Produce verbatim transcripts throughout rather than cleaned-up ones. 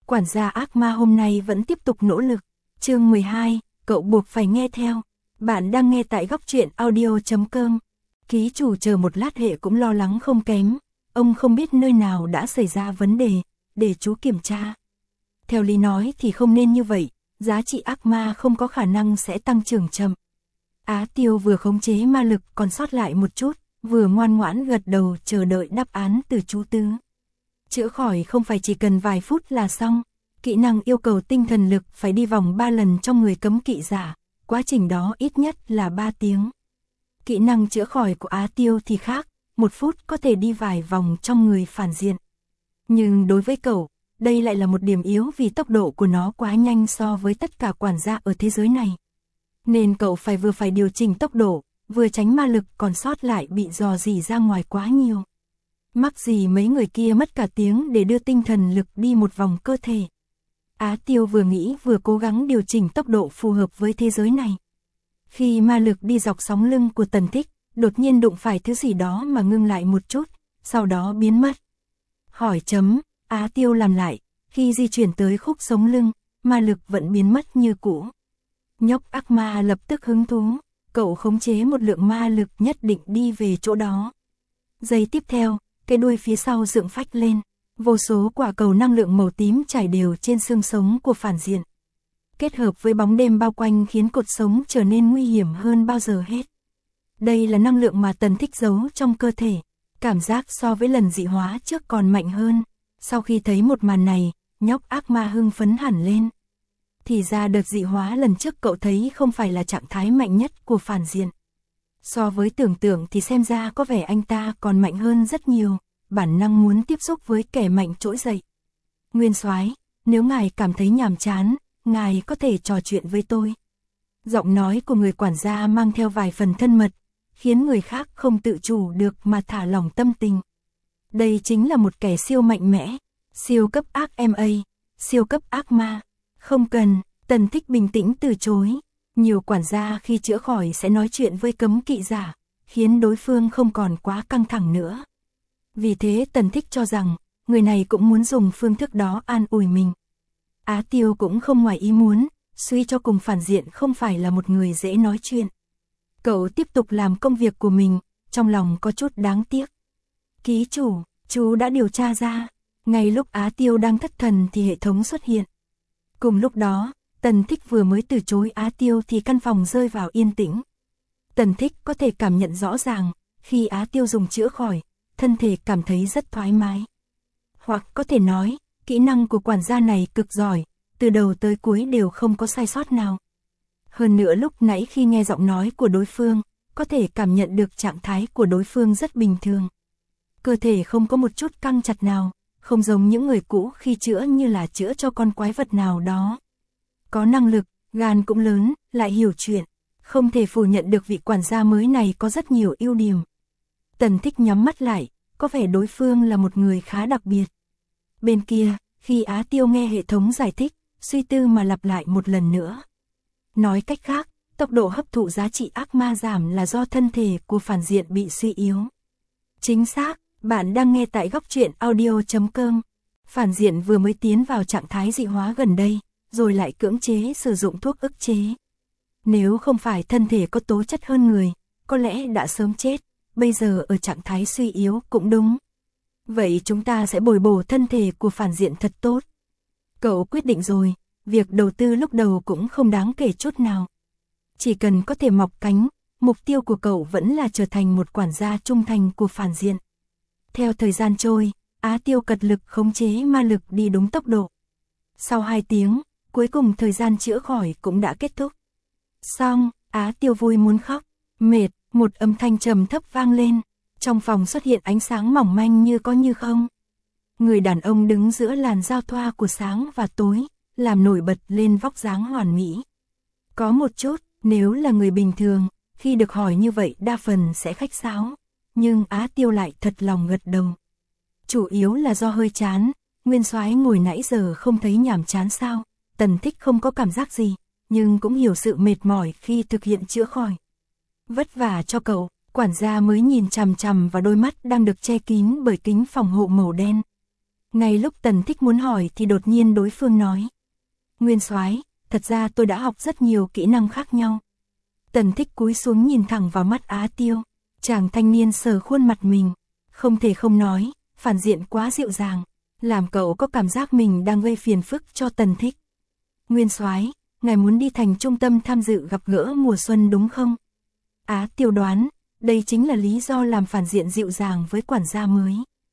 quản gia ác ma hôm nay vẫn tiếp tục nỗ lực. Chương mười hai, cậu buộc phải nghe theo. Bạn đang nghe tại góc truyện audio chấm com. Ký chủ chờ một lát hệ cũng lo lắng không kém. Ông không biết nơi nào đã xảy ra vấn đề, để chú kiểm tra. Theo lý nói thì không nên như vậy, giá trị ác ma không có khả năng sẽ tăng trưởng chậm. Á Tiêu vừa khống chế ma lực còn sót lại một chút, vừa ngoan ngoãn gật đầu chờ đợi đáp án từ chú Tứ. Chữa khỏi không phải chỉ cần vài phút là xong, kỹ năng yêu cầu tinh thần lực phải đi vòng ba lần trong người cấm kỵ giả, quá trình đó ít nhất là ba tiếng. Kỹ năng chữa khỏi của Á Tiêu thì khác, một phút có thể đi vài vòng trong người phản diện. Nhưng đối với cậu, đây lại là một điểm yếu vì tốc độ của nó quá nhanh so với tất cả quản gia ở thế giới này. Nên cậu phải vừa phải điều chỉnh tốc độ, vừa tránh ma lực còn sót lại bị dò dỉ ra ngoài quá nhiều. Mắc gì mấy người kia mất cả tiếng để đưa tinh thần lực đi một vòng cơ thể. Á Tiêu vừa nghĩ vừa cố gắng điều chỉnh tốc độ phù hợp với thế giới này. Khi ma lực đi dọc sóng lưng của Tần Thích, đột nhiên đụng phải thứ gì đó mà ngưng lại một chút, sau đó biến mất. Hỏi chấm, Á Tiêu làm lại, khi di chuyển tới khúc sống lưng, ma lực vẫn biến mất như cũ. Nhóc ác ma lập tức hứng thú, cậu khống chế một lượng ma lực nhất định đi về chỗ đó. Giây tiếp theo, cái đuôi phía sau dựng phách lên, vô số quả cầu năng lượng màu tím trải đều trên xương sống của phản diện. Kết hợp với bóng đêm bao quanh khiến cột sống trở nên nguy hiểm hơn bao giờ hết. Đây là năng lượng mà Tần Thích giấu trong cơ thể, cảm giác so với lần dị hóa trước còn mạnh hơn. Sau khi thấy một màn này, nhóc ác ma hưng phấn hẳn lên. Thì ra đợt dị hóa lần trước cậu thấy không phải là trạng thái mạnh nhất của phản diện. So với tưởng tượng thì xem ra có vẻ anh ta còn mạnh hơn rất nhiều, bản năng muốn tiếp xúc với kẻ mạnh trỗi dậy. Nguyên soái, nếu ngài cảm thấy nhàm chán, ngài có thể trò chuyện với tôi. Giọng nói của người quản gia mang theo vài phần thân mật, khiến người khác không tự chủ được mà thả lỏng tâm tình. Đây chính là một kẻ siêu mạnh mẽ, siêu cấp ác ma, siêu cấp ác ma. Không cần, Tần Thích bình tĩnh từ chối. Nhiều quản gia khi chữa khỏi sẽ nói chuyện với cấm kỵ giả, khiến đối phương không còn quá căng thẳng nữa. Vì thế Tần Thích cho rằng, người này cũng muốn dùng phương thức đó an ủi mình. Á Tiêu cũng không ngoài ý muốn, suy cho cùng phản diện không phải là một người dễ nói chuyện. Cậu tiếp tục làm công việc của mình, trong lòng có chút đáng tiếc. Ký chủ, chú đã điều tra ra, ngay lúc Á Tiêu đang thất thần thì hệ thống xuất hiện. Cùng lúc đó, Tần Thích vừa mới từ chối Á Tiêu thì căn phòng rơi vào yên tĩnh. Tần Thích có thể cảm nhận rõ ràng, khi Á Tiêu dùng chữa khỏi, thân thể cảm thấy rất thoải mái. Hoặc có thể nói, kỹ năng của quản gia này cực giỏi, từ đầu tới cuối đều không có sai sót nào. Hơn nữa lúc nãy khi nghe giọng nói của đối phương, có thể cảm nhận được trạng thái của đối phương rất bình thường. Cơ thể không có một chút căng chặt nào, không giống những người cũ khi chữa như là chữa cho con quái vật nào đó. Có năng lực, gan cũng lớn, lại hiểu chuyện, không thể phủ nhận được vị quản gia mới này có rất nhiều ưu điểm. Tần Thích nhắm mắt lại, có vẻ đối phương là một người khá đặc biệt. Bên kia, khi Á Tiêu nghe hệ thống giải thích, suy tư mà lặp lại một lần nữa. Nói cách khác, tốc độ hấp thụ giá trị ác ma giảm là do thân thể của phản diện bị suy yếu. Chính xác, bạn đang nghe tại góc truyện audio chấm com. Phản diện vừa mới tiến vào trạng thái dị hóa gần đây, rồi lại cưỡng chế sử dụng thuốc ức chế. Nếu không phải thân thể có tố chất hơn người, có lẽ đã sớm chết, bây giờ ở trạng thái suy yếu cũng đúng. Vậy chúng ta sẽ bồi bổ thân thể của phản diện thật tốt. Cậu quyết định rồi, việc đầu tư lúc đầu cũng không đáng kể chút nào. Chỉ cần có thể mọc cánh, mục tiêu của cậu vẫn là trở thành một quản gia trung thành của phản diện. Theo thời gian trôi, Á Tiêu cật lực khống chế ma lực đi đúng tốc độ. Sau hai tiếng, cuối cùng thời gian chữa khỏi cũng đã kết thúc. Xong, Á Tiêu vui muốn khóc, mệt, một âm thanh trầm thấp vang lên. Trong phòng xuất hiện ánh sáng mỏng manh như có như không. Người đàn ông đứng giữa làn giao thoa của sáng và tối, làm nổi bật lên vóc dáng hoàn mỹ. Có một chút, nếu là người bình thường, khi được hỏi như vậy đa phần sẽ khách sáo. Nhưng Á Tiêu lại thật lòng gật đầu. Chủ yếu là do hơi chán, Nguyên soái ngồi nãy giờ không thấy nhàm chán sao. Tần Thích không có cảm giác gì, nhưng cũng hiểu sự mệt mỏi khi thực hiện chữa khỏi. Vất vả cho cậu. Quản gia mới nhìn chằm chằm vào đôi mắt đang được che kín bởi kính phòng hộ màu đen. Ngay lúc Tần Thích muốn hỏi thì đột nhiên đối phương nói. Nguyên soái, thật ra tôi đã học rất nhiều kỹ năng khác nhau. Tần Thích cúi xuống nhìn thẳng vào mắt Á Tiêu. Chàng thanh niên sờ khuôn mặt mình. Không thể không nói, phản diện quá dịu dàng. Làm cậu có cảm giác mình đang gây phiền phức cho Tần Thích. Nguyên soái, ngài muốn đi thành trung tâm tham dự gặp gỡ mùa xuân đúng không? Á Tiêu đoán, đây chính là lý do làm phản diện dịu dàng với quản gia mới.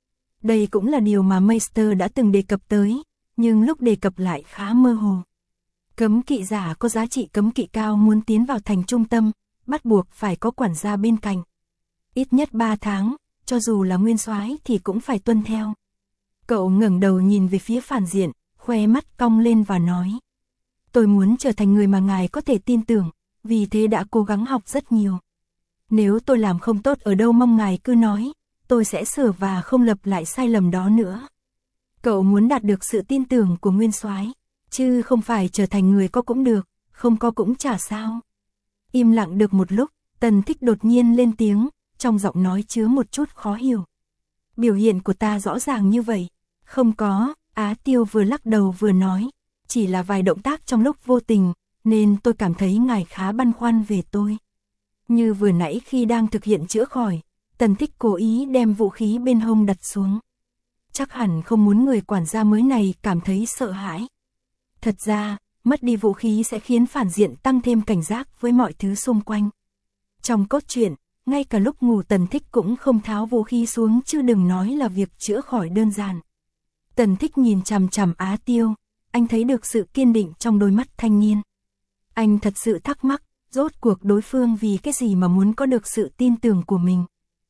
Đây cũng là điều mà Meister đã từng đề cập tới, nhưng lúc đề cập lại khá mơ hồ. Cấm kỵ giả có giá trị cấm kỵ cao muốn tiến vào thành trung tâm, bắt buộc phải có quản gia bên cạnh. Ít nhất ba tháng, cho dù là nguyên soái thì cũng phải tuân theo. Cậu ngẩng đầu nhìn về phía phản diện, khoe mắt cong lên và nói. Tôi muốn trở thành người mà ngài có thể tin tưởng, vì thế đã cố gắng học rất nhiều. Nếu tôi làm không tốt ở đâu mong ngài cứ nói, tôi sẽ sửa và không lặp lại sai lầm đó nữa. Cậu muốn đạt được sự tin tưởng của nguyên soái, chứ không phải trở thành người có cũng được, không có cũng chả sao. Im lặng được một lúc, Tần Thích đột nhiên lên tiếng, trong giọng nói chứa một chút khó hiểu. Biểu hiện của ta rõ ràng như vậy. Không có, Á Tiêu vừa lắc đầu vừa nói, chỉ là vài động tác trong lúc vô tình, nên tôi cảm thấy ngài khá băn khoăn về tôi. Như vừa nãy khi đang thực hiện chữa khỏi, Tần Thích cố ý đem vũ khí bên hông đặt xuống. Chắc hẳn không muốn người quản gia mới này cảm thấy sợ hãi. Thật ra, mất đi vũ khí sẽ khiến phản diện tăng thêm cảnh giác với mọi thứ xung quanh. Trong cốt truyện, ngay cả lúc ngủ Tần Thích cũng không tháo vũ khí xuống chứ đừng nói là việc chữa khỏi đơn giản. Tần Thích nhìn chằm chằm Á Tiêu, anh thấy được sự kiên định trong đôi mắt thanh niên. Anh thật sự thắc mắc, rốt cuộc đối phương vì cái gì mà muốn có được sự tin tưởng của mình.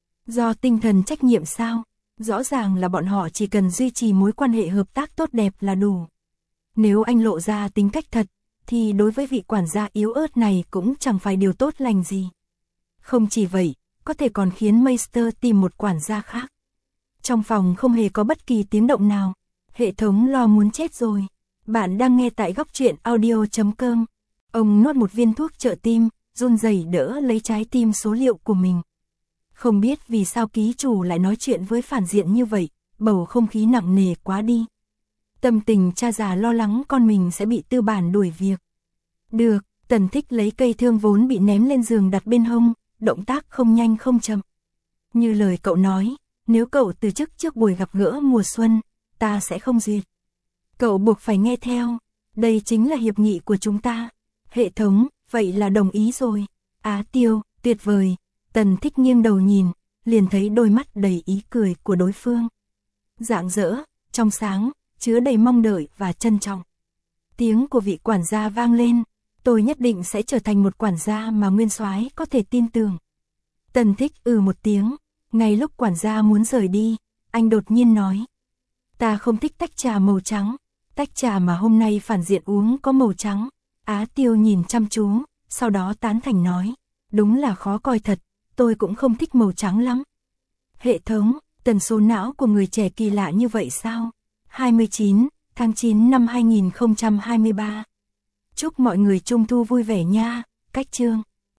Do tinh thần trách nhiệm sao? Rõ ràng là bọn họ chỉ cần duy trì mối quan hệ hợp tác tốt đẹp là đủ. Nếu anh lộ ra tính cách thật, thì đối với vị quản gia yếu ớt này cũng chẳng phải điều tốt lành gì. Không chỉ vậy, có thể còn khiến Meister tìm một quản gia khác. Trong phòng không hề có bất kỳ tiếng động nào. Hệ thống lo muốn chết rồi. Bạn đang nghe tại góc truyện audio chấm com. Ông nuốt một viên thuốc trợ tim, run rẩy đỡ lấy trái tim số liệu của mình. Không biết vì sao ký chủ lại nói chuyện với phản diện như vậy, bầu không khí nặng nề quá đi. Tâm tình cha già lo lắng con mình sẽ bị tư bản đuổi việc. Được, Tần Thích lấy cây thương vốn bị ném lên giường đặt bên hông, động tác không nhanh không chậm. Như lời cậu nói, nếu cậu từ chức trước buổi gặp gỡ mùa xuân, ta sẽ không duyệt. Cậu buộc phải nghe theo, đây chính là hiệp nghị của chúng ta. Hệ thống, vậy là đồng ý rồi. Á Tiêu, tuyệt vời. Tần Thích nghiêng đầu nhìn, liền thấy đôi mắt đầy ý cười của đối phương. Rạng rỡ, trong sáng, chứa đầy mong đợi và trân trọng. Tiếng của vị quản gia vang lên, tôi nhất định sẽ trở thành một quản gia mà nguyên soái có thể tin tưởng. Tần Thích ừ một tiếng, ngay lúc quản gia muốn rời đi, anh đột nhiên nói. Ta không thích tách trà màu trắng, tách trà mà hôm nay phản diện uống có màu trắng. Á Tiêu nhìn chăm chú, sau đó tán thành nói, đúng là khó coi thật, tôi cũng không thích màu trắng lắm. Hệ thống, tần số não của người trẻ kỳ lạ như vậy sao? hai mươi chín tháng chín năm hai nghìn không trăm hai mươi ba. Chúc mọi người Trung thu vui vẻ nha, cách chương.